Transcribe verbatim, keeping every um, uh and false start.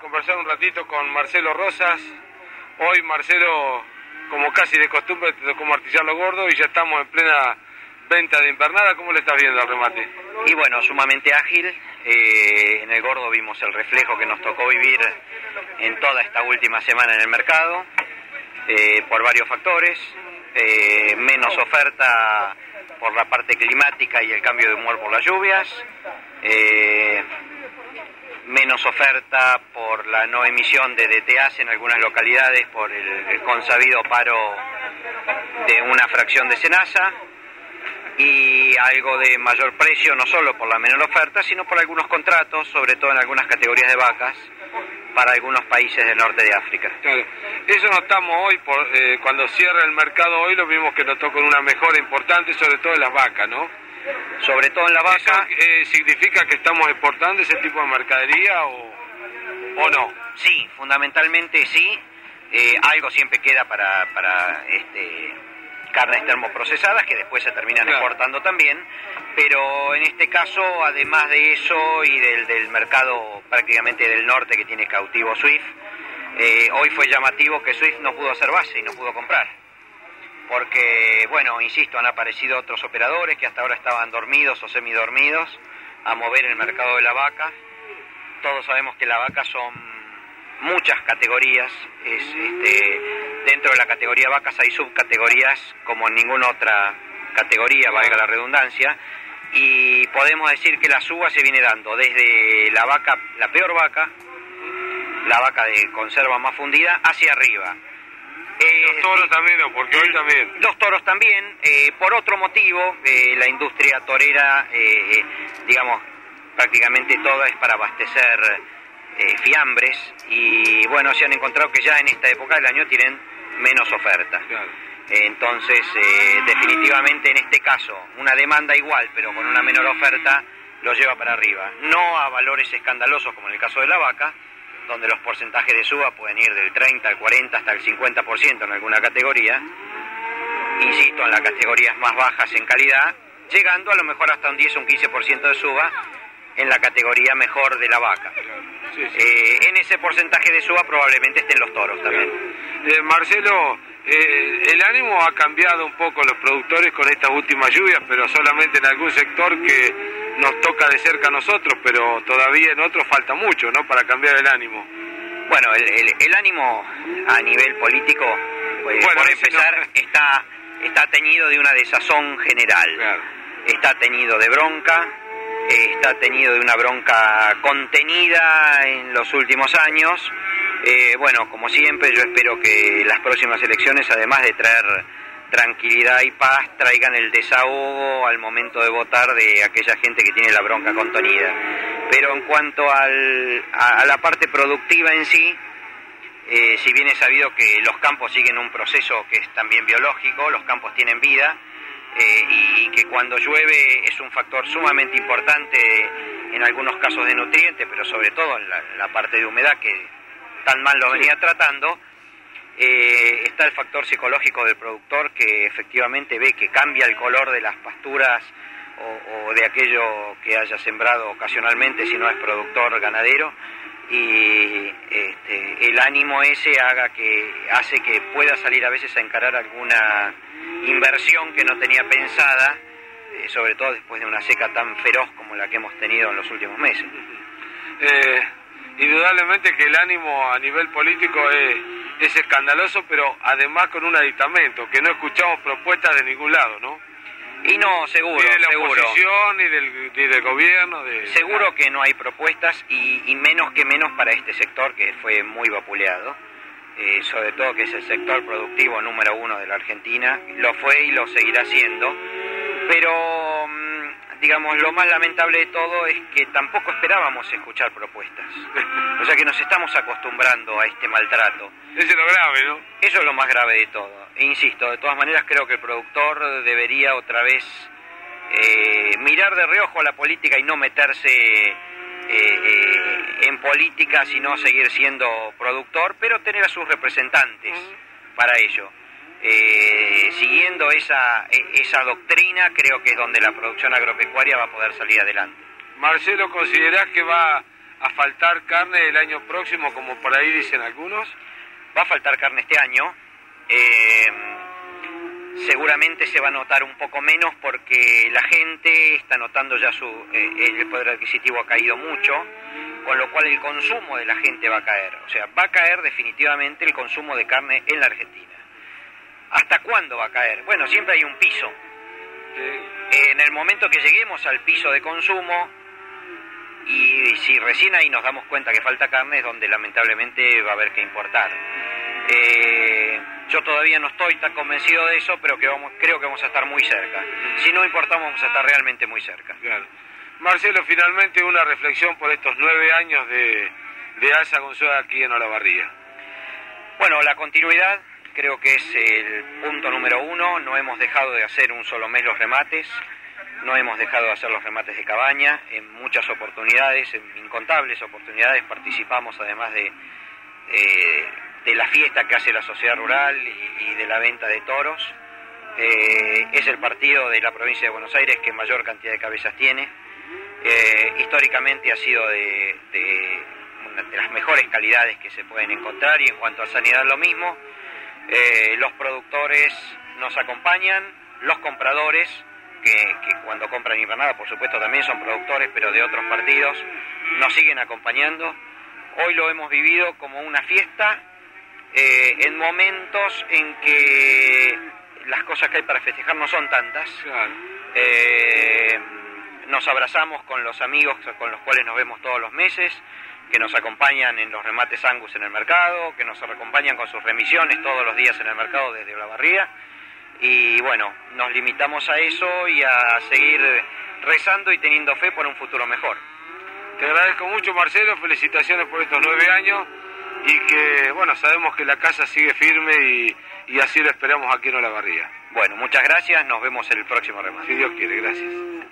conversar un ratito con Marcelo Rosas. Hoy, Marcelo, como casi de costumbre, te tocó martillar lo gordo y ya estamos en plena venta de invernada. ¿Cómo le estás viendo al remate? Y bueno, sumamente ágil. Eh, en el gordo vimos el reflejo que nos tocó vivir en toda esta última semana en el mercado, eh, por varios factores. Eh, menos oferta por la parte climática y el cambio de humor por las lluvias. Eh, menos oferta por la no emisión de D T As en algunas localidades por el, el consabido paro de una fracción de Senasa, y algo de mayor precio no solo por la menor oferta, sino por algunos contratos, sobre todo en algunas categorías de vacas, para algunos países del norte de África. Claro. Eso notamos hoy, por, eh, cuando cierra el mercado hoy, lo vimos que notó con una mejora importante, sobre todo en las vacas, ¿no? Sobre todo en la vaca. ¿Eso eh, significa que estamos exportando ese tipo de mercadería o, o no? Sí, fundamentalmente sí. Eh, algo siempre queda para, para este, carnes termoprocesadas que después se terminan claro. exportando también, pero en este caso, además de eso y del, del mercado prácticamente del norte que tiene cautivo Swift, eh, hoy fue llamativo que Swift no pudo hacer base y no pudo comprar. Porque, bueno, insisto, han aparecido otros operadores que hasta ahora estaban dormidos o semidormidos a mover el mercado de la vaca. Todos sabemos que la vaca son muchas categorías. Es, este, dentro de la categoría vacas hay subcategorías como en ninguna otra categoría, valga la redundancia. Y podemos decir que la suba se viene dando desde la vaca, la peor vaca, la vaca de conserva más fundida, hacia arriba. Eh, los toros también, ¿no? Porque hoy también. Los toros también, eh, por otro motivo, eh, la industria torera, eh, eh, digamos, prácticamente toda es para abastecer eh, fiambres, y bueno, se han encontrado que ya en esta época del año tienen menos oferta. Claro. Eh, entonces, eh, definitivamente en este caso, una demanda igual, pero con una menor oferta, lo lleva para arriba. No a valores escandalosos como en el caso de la vaca, donde los porcentajes de suba pueden ir del treinta al cuarenta hasta el cincuenta por ciento en alguna categoría, insisto, en las categorías más bajas en calidad, llegando a lo mejor hasta un diez o un quince por ciento de suba en la categoría mejor de la vaca. Sí, sí. Eh, en ese porcentaje de suba probablemente estén los toros también. Eh, Marcelo, eh, el ánimo ha cambiado un poco los productores con estas últimas lluvias, pero solamente en algún sector que nos toca de cerca a nosotros, pero todavía en otros falta mucho, ¿no?, para cambiar el ánimo. Bueno, el, el, el ánimo a nivel político, pues, bueno, por empezar, no... está, está teñido de una desazón general. Claro. Está teñido de bronca, está teñido de una bronca contenida en los últimos años. Eh, bueno, como siempre, yo espero que las próximas elecciones, además de traer tranquilidad y paz, traigan el desahogo al momento de votar de aquella gente que tiene la bronca contenida. Pero en cuanto al, a, a la parte productiva en sí, eh, si bien es sabido que los campos siguen un proceso que es también biológico, los campos tienen vida, eh, y, y que cuando llueve es un factor sumamente importante en algunos casos de nutrientes, pero sobre todo en la, en la parte de humedad que tan mal lo venía tratando. Eh, está el factor psicológico del productor, que efectivamente ve que cambia el color de las pasturas o, o de aquello que haya sembrado ocasionalmente si no es productor ganadero, y este, el ánimo ese haga que hace que pueda salir a veces a encarar alguna inversión que no tenía pensada, eh, sobre todo después de una seca tan feroz como la que hemos tenido en los últimos meses. Eh, indudablemente que el ánimo a nivel político es es escandaloso, pero además con un aditamento, que no escuchamos propuestas de ningún lado, ¿no? Y no, seguro, ni de la seguro. oposición, ni del, ni del gobierno. De, seguro de que no hay propuestas, y, y menos que menos para este sector que fue muy vapuleado, eh, sobre todo que es el sector productivo número uno de la Argentina, lo fue y lo seguirá siendo, pero digamos, lo más lamentable de todo es que tampoco esperábamos escuchar propuestas. O sea que nos estamos acostumbrando a este maltrato. Eso es lo grave, ¿no? Eso es lo más grave de todo. E insisto, de todas maneras creo que el productor debería otra vez eh, mirar de reojo a la política y no meterse eh, eh, en política, sino seguir siendo productor, pero tener a sus representantes uh-huh. para ello. Eh, siguiendo esa, esa doctrina, creo que es donde la producción agropecuaria va a poder salir adelante. Marcelo, ¿considerás que va a faltar carne el año próximo, como por ahí dicen algunos? Va a faltar carne este año. Eh, seguramente se va a notar un poco menos porque la gente está notando ya su eh, el poder adquisitivo ha caído mucho, con lo cual el consumo de la gente va a caer. O sea, va a caer definitivamente el consumo de carne en la Argentina. ¿Hasta cuándo va a caer? Bueno, siempre hay un piso. Sí. En el momento que lleguemos al piso de consumo, y si recién ahí nos damos cuenta que falta carne, es donde lamentablemente va a haber que importar. Eh, yo todavía no estoy tan convencido de eso, pero que vamos, creo que vamos a estar muy cerca. Si no importamos, vamos a estar realmente muy cerca. Claro. Marcelo, finalmente una reflexión por estos nueve años de, de Alza con Soja aquí en Olavarría. Bueno, la continuidad creo que es el punto número uno. No hemos dejado de hacer un solo mes los remates, no hemos dejado de hacer los remates de cabaña. En muchas oportunidades, en incontables oportunidades, participamos además de, eh, de la fiesta que hace la sociedad rural y, y de la venta de toros. Eh, es el partido de la provincia de Buenos Aires que mayor cantidad de cabezas tiene. Eh, históricamente ha sido de, de, una de las mejores calidades que se pueden encontrar, y en cuanto a sanidad lo mismo. Eh, los productores nos acompañan, los compradores, que, que cuando compran invernada por supuesto también son productores, pero de otros partidos, nos siguen acompañando. Hoy lo hemos vivido como una fiesta, eh, en momentos en que las cosas que hay para festejar no son tantas. Claro. Eh, nos abrazamos con los amigos con los cuales nos vemos todos los meses, que nos acompañan en los remates Angus en el mercado, que nos acompañan con sus remisiones todos los días en el mercado desde Olavarría. Y bueno, nos limitamos a eso y a seguir rezando y teniendo fe por un futuro mejor. Te agradezco mucho, Marcelo, felicitaciones por estos nueve años, y que, bueno, sabemos que la casa sigue firme y, y así lo esperamos aquí en Olavarría. Bueno, muchas gracias, nos vemos en el próximo remate. Si Dios quiere, gracias.